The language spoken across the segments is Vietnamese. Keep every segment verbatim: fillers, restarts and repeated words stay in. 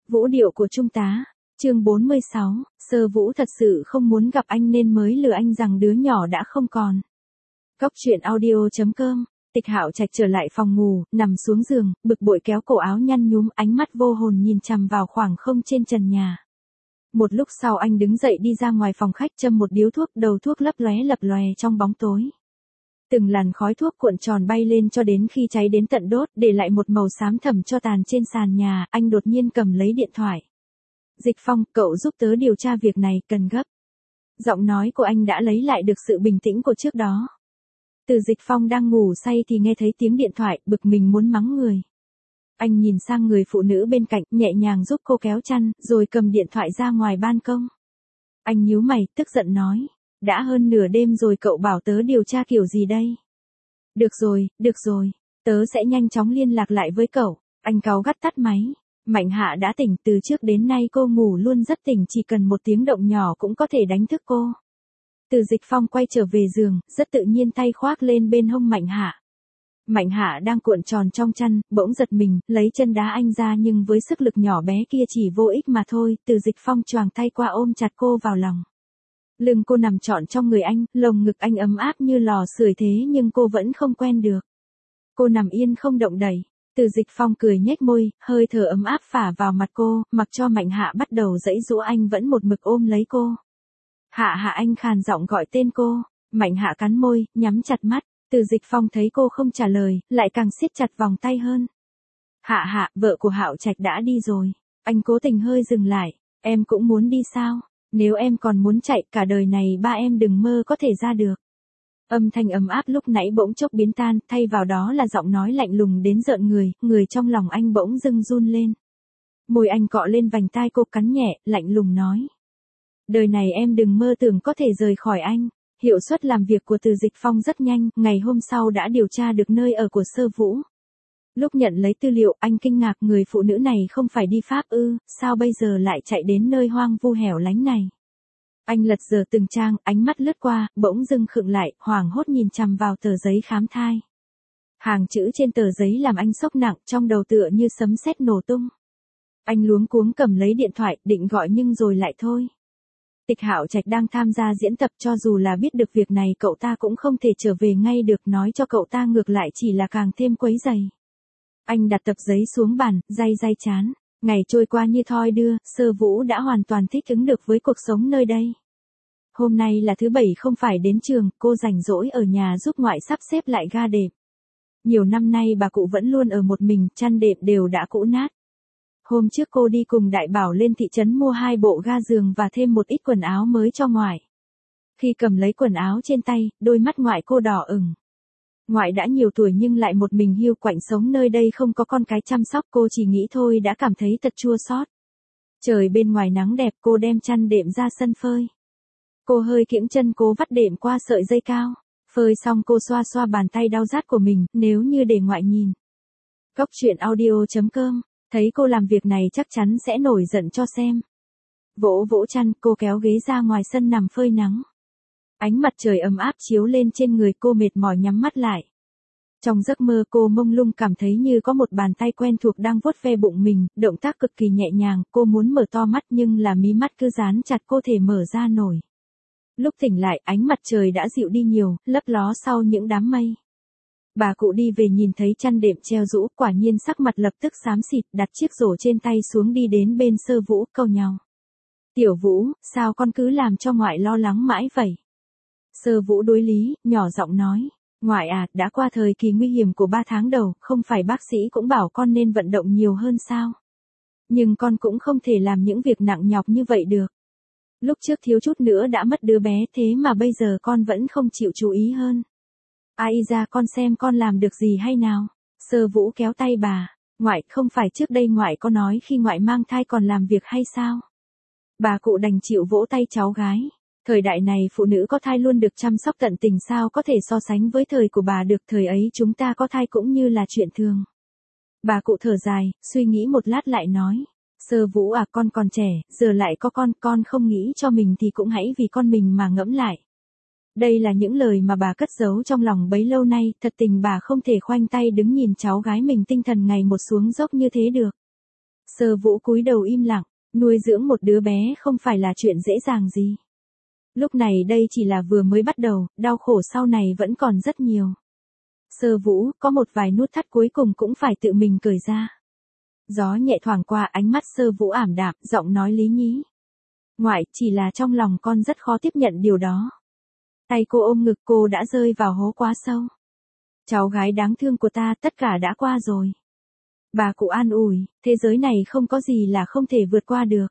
Vũ điệu của trung tá. Chương bốn mươi sáu, Sơ Vũ thật sự không muốn gặp anh nên mới lừa anh rằng đứa nhỏ đã không còn. Cóc truyện audio chấm com. Tịch Hạo Trạch trở lại phòng ngủ, nằm xuống giường, bực bội kéo cổ áo nhăn nhúm, ánh mắt vô hồn nhìn chằm vào khoảng không trên trần nhà. Một lúc sau anh đứng dậy đi ra ngoài phòng khách, châm một điếu thuốc, đầu thuốc lấp lóe lập lòe trong bóng tối. Từng làn khói thuốc cuộn tròn bay lên cho đến khi cháy đến tận đốt, để lại một màu xám thẳm cho tàn trên sàn nhà. Anh đột nhiên cầm lấy điện thoại. Dịch Phong, cậu giúp tớ điều tra việc này, cần gấp. Giọng nói của anh đã lấy lại được sự bình tĩnh của trước đó. Từ Dịch Phong đang ngủ say thì nghe thấy tiếng điện thoại, bực mình muốn mắng người. Anh nhìn sang người phụ nữ bên cạnh, nhẹ nhàng giúp cô kéo chăn, rồi cầm điện thoại ra ngoài ban công. Anh nhíu mày, tức giận nói. Đã hơn nửa đêm rồi cậu bảo tớ điều tra kiểu gì đây? Được rồi, được rồi, tớ sẽ nhanh chóng liên lạc lại với cậu. Anh cáu gắt tắt máy. Mạnh Hạ đã tỉnh, từ trước đến nay cô ngủ luôn rất tỉnh, chỉ cần một tiếng động nhỏ cũng có thể đánh thức cô. Từ Dịch Phong quay trở về giường, rất tự nhiên tay khoác lên bên hông Mạnh Hạ. Mạnh Hạ đang cuộn tròn trong chăn, bỗng giật mình, lấy chân đá anh ra, nhưng với sức lực nhỏ bé kia chỉ vô ích mà thôi. Từ Dịch Phong choàng tay qua ôm chặt cô vào lòng. Lưng cô nằm trọn trong người anh, lồng ngực anh ấm áp như lò sưởi thế nhưng cô vẫn không quen được. Cô nằm yên không động đậy. Từ Dịch Phong cười nhếch môi, hơi thở ấm áp phả vào mặt cô, mặc cho Mạnh Hạ bắt đầu giãy giụa, anh vẫn một mực ôm lấy cô. Hạ Hạ, anh khàn giọng gọi tên cô. Mạnh Hạ cắn môi, nhắm chặt mắt. Từ Dịch Phong thấy cô không trả lời, lại càng siết chặt vòng tay hơn. Hạ Hạ, vợ của Hạo Trạch đã đi rồi. Anh cố tình hơi dừng lại. Em cũng muốn đi sao? Nếu em còn muốn chạy, cả đời này ba em đừng mơ có thể ra được. Âm thanh ấm áp lúc nãy bỗng chốc biến tan, thay vào đó là giọng nói lạnh lùng đến rợn người, người trong lòng anh bỗng dưng run lên. Môi anh cọ lên vành tai cô, cắn nhẹ, lạnh lùng nói. Đời này em đừng mơ tưởng có thể rời khỏi anh. Hiệu suất làm việc của Từ Dịch Phong rất nhanh, ngày hôm sau đã điều tra được nơi ở của Sơ Vũ. Lúc nhận lấy tư liệu, anh kinh ngạc, người phụ nữ này không phải đi Pháp ư, sao bây giờ lại chạy đến nơi hoang vu hẻo lánh này. Anh lật dở từng trang, ánh mắt lướt qua, bỗng dưng khựng lại, hoảng hốt nhìn chằm vào tờ giấy khám thai. Hàng chữ trên tờ giấy làm anh sốc nặng, trong đầu tựa như sấm sét nổ tung. Anh luống cuống cầm lấy điện thoại, định gọi nhưng rồi lại thôi. Tịch Hạo Trạch đang tham gia diễn tập, cho dù là biết được việc này cậu ta cũng không thể trở về ngay được, nói cho cậu ta ngược lại chỉ là càng thêm quấy rầy. Anh đặt tập giấy xuống bàn, day day chán. Ngày trôi qua như thoi đưa, Sơ Vũ đã hoàn toàn thích ứng được với cuộc sống nơi đây. Hôm nay là thứ bảy không phải đến trường, cô rảnh rỗi ở nhà giúp ngoại sắp xếp lại ga đệm. Nhiều năm nay bà cụ vẫn luôn ở một mình, chăn đệm đều đã cũ nát. Hôm trước cô đi cùng Đại Bảo lên thị trấn mua hai bộ ga giường và thêm một ít quần áo mới cho ngoại. Khi cầm lấy quần áo trên tay, đôi mắt ngoại cô đỏ ửng. Ngoại đã nhiều tuổi nhưng lại một mình hiu quạnh sống nơi đây, không có con cái chăm sóc, cô chỉ nghĩ thôi đã cảm thấy thật chua xót. Trời bên ngoài nắng đẹp, cô đem chăn đệm ra sân phơi. Cô hơi kiễng chân cố vắt đệm qua sợi dây cao. Phơi xong cô xoa xoa bàn tay đau rát của mình, nếu như để ngoại nhìn. Cóc truyện audio chấm com, thấy cô làm việc này chắc chắn sẽ nổi giận cho xem. Vỗ vỗ chăn, cô kéo ghế ra ngoài sân nằm phơi nắng. Ánh mặt trời ấm áp chiếu lên trên người cô, mệt mỏi nhắm mắt lại. Trong giấc mơ cô mông lung cảm thấy như có một bàn tay quen thuộc đang vuốt ve bụng mình, động tác cực kỳ nhẹ nhàng, cô muốn mở to mắt nhưng là mí mắt cứ dán chặt, cô thể mở ra nổi. Lúc tỉnh lại, ánh mặt trời đã dịu đi nhiều, lấp ló sau những đám mây. Bà cụ đi về nhìn thấy chăn đệm treo rũ, quả nhiên sắc mặt lập tức xám xịt, đặt chiếc rổ trên tay xuống đi đến bên Sơ Vũ, câu nhau. Tiểu Vũ, sao con cứ làm cho ngoại lo lắng mãi vậy? Sơ Vũ đối lý, nhỏ giọng nói. Ngoại à, đã qua thời kỳ nguy hiểm của ba tháng đầu, không phải bác sĩ cũng bảo con nên vận động nhiều hơn sao? Nhưng con cũng không thể làm những việc nặng nhọc như vậy được. Lúc trước thiếu chút nữa đã mất đứa bé, thế mà bây giờ con vẫn không chịu chú ý hơn. Ai ra, con xem con làm được gì hay nào? Sơ Vũ kéo tay bà. Ngoại, không phải trước đây ngoại có nói khi ngoại mang thai còn làm việc hay sao? Bà cụ đành chịu vỗ tay cháu gái. Thời đại này phụ nữ có thai luôn được chăm sóc tận tình, sao có thể so sánh với thời của bà được, thời ấy chúng ta có thai cũng như là chuyện thường. Bà cụ thở dài, suy nghĩ một lát lại nói. Sơ Vũ à, con còn trẻ, giờ lại có con, con không nghĩ cho mình thì cũng hãy vì con mình mà ngẫm lại. Đây là những lời mà bà cất giấu trong lòng bấy lâu nay, thật tình bà không thể khoanh tay đứng nhìn cháu gái mình tinh thần ngày một xuống dốc như thế được. Sơ Vũ cúi đầu im lặng, nuôi dưỡng một đứa bé không phải là chuyện dễ dàng gì. Lúc này đây chỉ là vừa mới bắt đầu, đau khổ sau này vẫn còn rất nhiều. Sơ Vũ, có một vài nút thắt cuối cùng cũng phải tự mình cởi ra. Gió nhẹ thoảng qua ánh mắt Sơ Vũ ảm đạm, giọng nói lý nhí. Ngoại, chỉ là trong lòng con rất khó tiếp nhận điều đó. Tay cô ôm ngực, cô đã rơi vào hố quá sâu. Cháu gái đáng thương của ta, tất cả đã qua rồi. Bà cụ an ủi, thế giới này không có gì là không thể vượt qua được.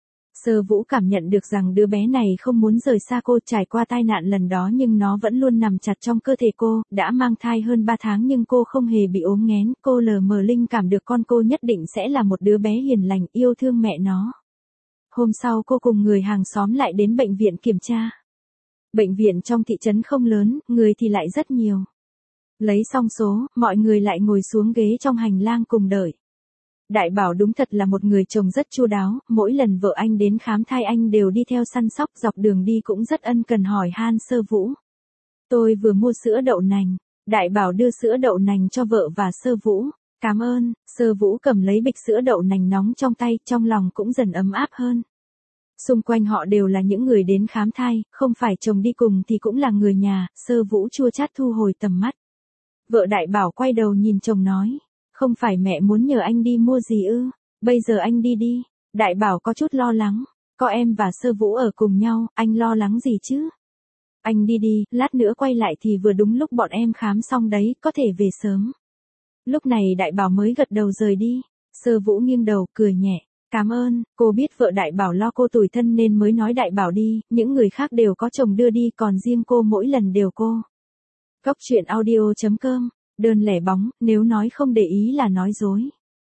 Sơ Vũ cảm nhận được rằng đứa bé này không muốn rời xa cô, trải qua tai nạn lần đó nhưng nó vẫn luôn nằm chặt trong cơ thể cô, đã mang thai hơn ba tháng nhưng cô không hề bị ốm nghén, cô lờ mờ linh cảm được con cô nhất định sẽ là một đứa bé hiền lành, yêu thương mẹ nó. Hôm sau cô cùng người hàng xóm lại đến bệnh viện kiểm tra. Bệnh viện trong thị trấn không lớn, người thì lại rất nhiều. Lấy xong số, mọi người lại ngồi xuống ghế trong hành lang cùng đợi. Đại Bảo đúng thật là một người chồng rất chu đáo, mỗi lần vợ anh đến khám thai anh đều đi theo săn sóc, dọc đường đi cũng rất ân cần hỏi han Sơ Vũ. Tôi vừa mua sữa đậu nành. Đại Bảo đưa sữa đậu nành cho vợ và Sơ Vũ. Cảm ơn. Sơ Vũ cầm lấy bịch sữa đậu nành nóng trong tay, trong lòng cũng dần ấm áp hơn. Xung quanh họ đều là những người đến khám thai, không phải chồng đi cùng thì cũng là người nhà. Sơ Vũ chua chát thu hồi tầm mắt. Vợ Đại Bảo quay đầu nhìn chồng nói. Không phải mẹ muốn nhờ anh đi mua gì ư, bây giờ anh đi đi. Đại Bảo có chút lo lắng, có em và Sơ Vũ ở cùng nhau, anh lo lắng gì chứ? Anh đi đi, lát nữa quay lại thì vừa đúng lúc bọn em khám xong đấy, có thể về sớm. Lúc này Đại Bảo mới gật đầu rời đi. Sơ Vũ nghiêng đầu, cười nhẹ. Cảm ơn, cô biết vợ Đại Bảo lo cô tủi thân nên mới nói Đại Bảo đi, những người khác đều có chồng đưa đi còn riêng cô mỗi lần đều cô. Góc truyện audio chấm com. Đơn lẻ bóng, nếu nói không để ý là nói dối.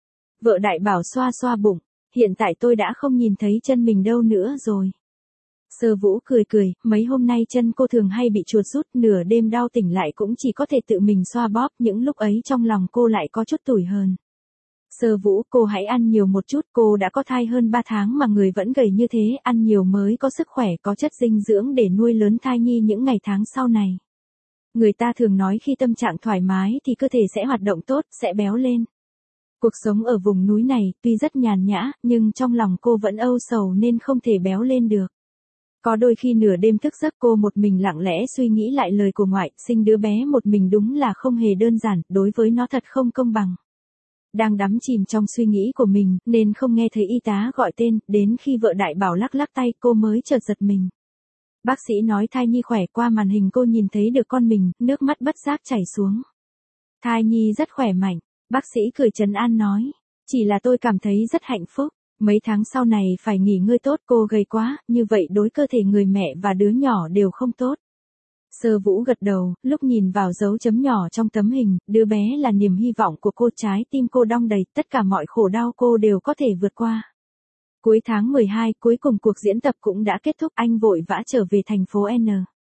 Vợ Đại Bảo xoa xoa bụng, hiện tại tôi đã không nhìn thấy chân mình đâu nữa rồi. Sơ Vũ cười cười, mấy hôm nay chân cô thường hay bị chuột rút, nửa đêm đau tỉnh lại cũng chỉ có thể tự mình xoa bóp, những lúc ấy trong lòng cô lại có chút tủi hờn. Sơ Vũ, cô hãy ăn nhiều một chút, cô đã có thai hơn ba tháng mà người vẫn gầy như thế, ăn nhiều mới có sức khỏe, có chất dinh dưỡng để nuôi lớn thai nhi những ngày tháng sau này. Người ta thường nói khi tâm trạng thoải mái thì cơ thể sẽ hoạt động tốt, sẽ béo lên. Cuộc sống ở vùng núi này tuy rất nhàn nhã, nhưng trong lòng cô vẫn âu sầu nên không thể béo lên được. Có đôi khi nửa đêm thức giấc cô một mình lặng lẽ suy nghĩ lại lời của ngoại, sinh đứa bé một mình đúng là không hề đơn giản, đối với nó thật không công bằng. Đang đắm chìm trong suy nghĩ của mình, nên không nghe thấy y tá gọi tên, đến khi vợ Đại Bảo lắc lắc tay cô mới chợt giật mình. Bác sĩ nói thai nhi khỏe, qua màn hình cô nhìn thấy được con mình, nước mắt bất giác chảy xuống. Thai nhi rất khỏe mạnh, bác sĩ cười trấn an nói. Chỉ là tôi cảm thấy rất hạnh phúc, mấy tháng sau này phải nghỉ ngơi tốt, cô gầy quá, như vậy đối cơ thể người mẹ và đứa nhỏ đều không tốt. Sơ Vũ gật đầu, lúc nhìn vào dấu chấm nhỏ trong tấm hình, đứa bé là niềm hy vọng của cô, trái tim cô đong đầy, tất cả mọi khổ đau cô đều có thể vượt qua. Cuối tháng mười hai, cuối cùng cuộc diễn tập cũng đã kết thúc, anh vội vã trở về thành phố N.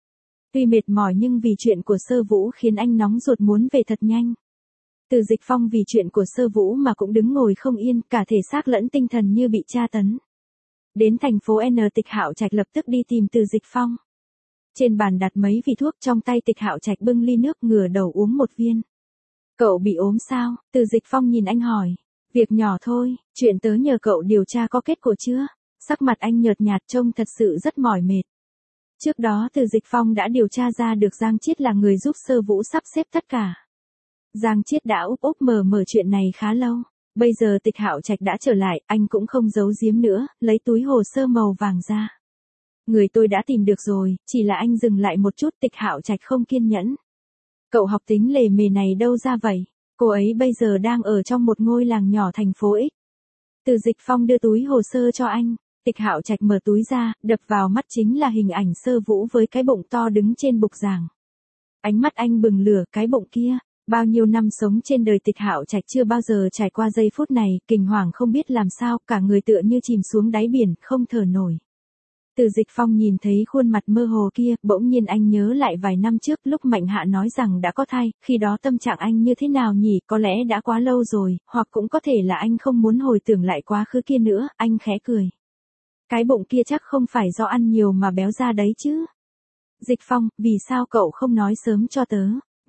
Tuy mệt mỏi nhưng vì chuyện của Sơ Vũ khiến anh nóng ruột muốn về thật nhanh. Từ Dịch Phong vì chuyện của Sơ Vũ mà cũng đứng ngồi không yên, cả thể xác lẫn tinh thần như bị tra tấn. Đến thành phố N, Tịch Hạo Trạch lập tức đi tìm Từ Dịch Phong. Trên bàn đặt mấy vị thuốc, trong tay Tịch Hạo Trạch bưng ly nước, ngửa đầu uống một viên. Cậu bị ốm sao? Từ Dịch Phong nhìn anh hỏi. Việc nhỏ thôi, chuyện tớ nhờ cậu điều tra có kết quả chưa? Sắc mặt anh nhợt nhạt trông thật sự rất mỏi mệt. Trước đó Từ Dịch Phong đã điều tra ra được Giang Chiết là người giúp Sơ Vũ sắp xếp tất cả. Giang Chiết đã úp úp mở mở chuyện này khá lâu. Bây giờ Tịch Hạo Trạch đã trở lại, anh cũng không giấu giếm nữa, lấy túi hồ sơ màu vàng ra. Người tôi đã tìm được rồi, chỉ là anh dừng lại một chút. Tịch Hạo Trạch không kiên nhẫn. Cậu học tính lề mề này đâu ra vậy? Cô ấy bây giờ đang ở trong một ngôi làng nhỏ thành phố X. Từ Dịch Phong đưa túi hồ sơ cho anh. Tịch Hạo Trạch mở túi ra, đập vào mắt chính là hình ảnh Sơ Vũ với cái bụng to đứng trên bục giảng. Ánh mắt anh bừng lửa, cái bụng kia. Bao nhiêu năm sống trên đời Tịch Hạo Trạch chưa bao giờ trải qua giây phút này, kinh hoàng không biết làm sao, cả người tựa như chìm xuống đáy biển, không thở nổi. Từ Dịch Phong nhìn thấy khuôn mặt mơ hồ kia, bỗng nhiên anh nhớ lại vài năm trước lúc Mạnh Hạ nói rằng đã có thai, khi đó tâm trạng anh như thế nào nhỉ, có lẽ đã quá lâu rồi, hoặc cũng có thể là anh không muốn hồi tưởng lại quá khứ kia nữa, anh khẽ cười. Cái bụng kia chắc không phải do ăn nhiều mà béo ra đấy chứ. Dịch Phong, vì sao cậu không nói sớm cho tớ?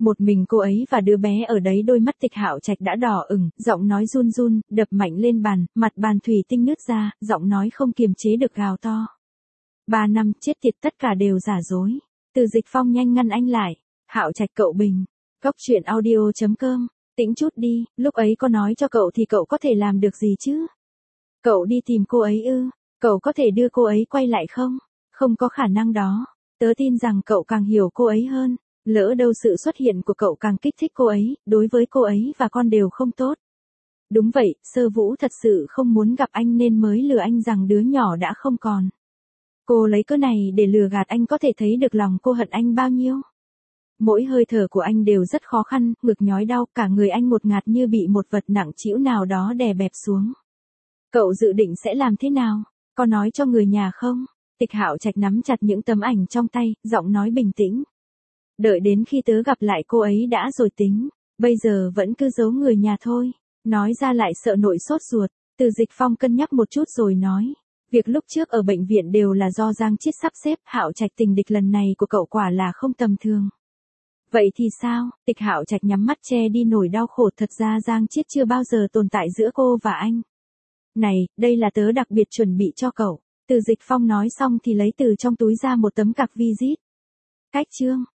Một mình cô ấy và đứa bé ở đấy, đôi mắt Tịch Hạo Trạch đã đỏ ửng, giọng nói run run, đập mạnh lên bàn, mặt bàn thủy tinh nứt ra, giọng nói không kiềm chế được gào to. Ba năm, chết tiệt, tất cả đều giả dối. Từ Dịch Phong nhanh ngăn anh lại. Hạo Trạch, cậu bình. Cốc truyện audio chấm com. Tĩnh chút đi, lúc ấy có nói cho cậu thì cậu có thể làm được gì chứ? Cậu đi tìm cô ấy ư? Cậu có thể đưa cô ấy quay lại không? Không có khả năng đó. Tớ tin rằng cậu càng hiểu cô ấy hơn. Lỡ đâu sự xuất hiện của cậu càng kích thích cô ấy, đối với cô ấy và con đều không tốt. Đúng vậy, Sơ Vũ thật sự không muốn gặp anh nên mới lừa anh rằng đứa nhỏ đã không còn. Cô lấy cớ này để lừa gạt anh, có thể thấy được lòng cô hận anh bao nhiêu. Mỗi hơi thở của anh đều rất khó khăn, ngực nhói đau, cả người anh một ngạt như bị một vật nặng trĩu nào đó đè bẹp xuống. Cậu dự định sẽ làm thế nào? Có nói cho người nhà không? Tịch Hạo Trạch nắm chặt những tấm ảnh trong tay, giọng nói bình tĩnh. Đợi đến khi tớ gặp lại cô ấy đã rồi tính, bây giờ vẫn cứ giấu người nhà thôi. Nói ra lại sợ nội sốt ruột. Từ Dịch Phong cân nhắc một chút rồi nói. Việc lúc trước ở bệnh viện đều là do Giang Chiết sắp xếp, Hạo Trạch, tình địch lần này của cậu quả là không tầm thường. Vậy thì sao? Tịch Hạo Trạch nhắm mắt che đi nỗi đau khổ, thật ra Giang Chiết chưa bao giờ tồn tại giữa cô và anh. Này, đây là tớ đặc biệt chuẩn bị cho cậu. Từ Dịch Phong nói xong thì lấy từ trong túi ra một tấm cạc visit. Cách chương.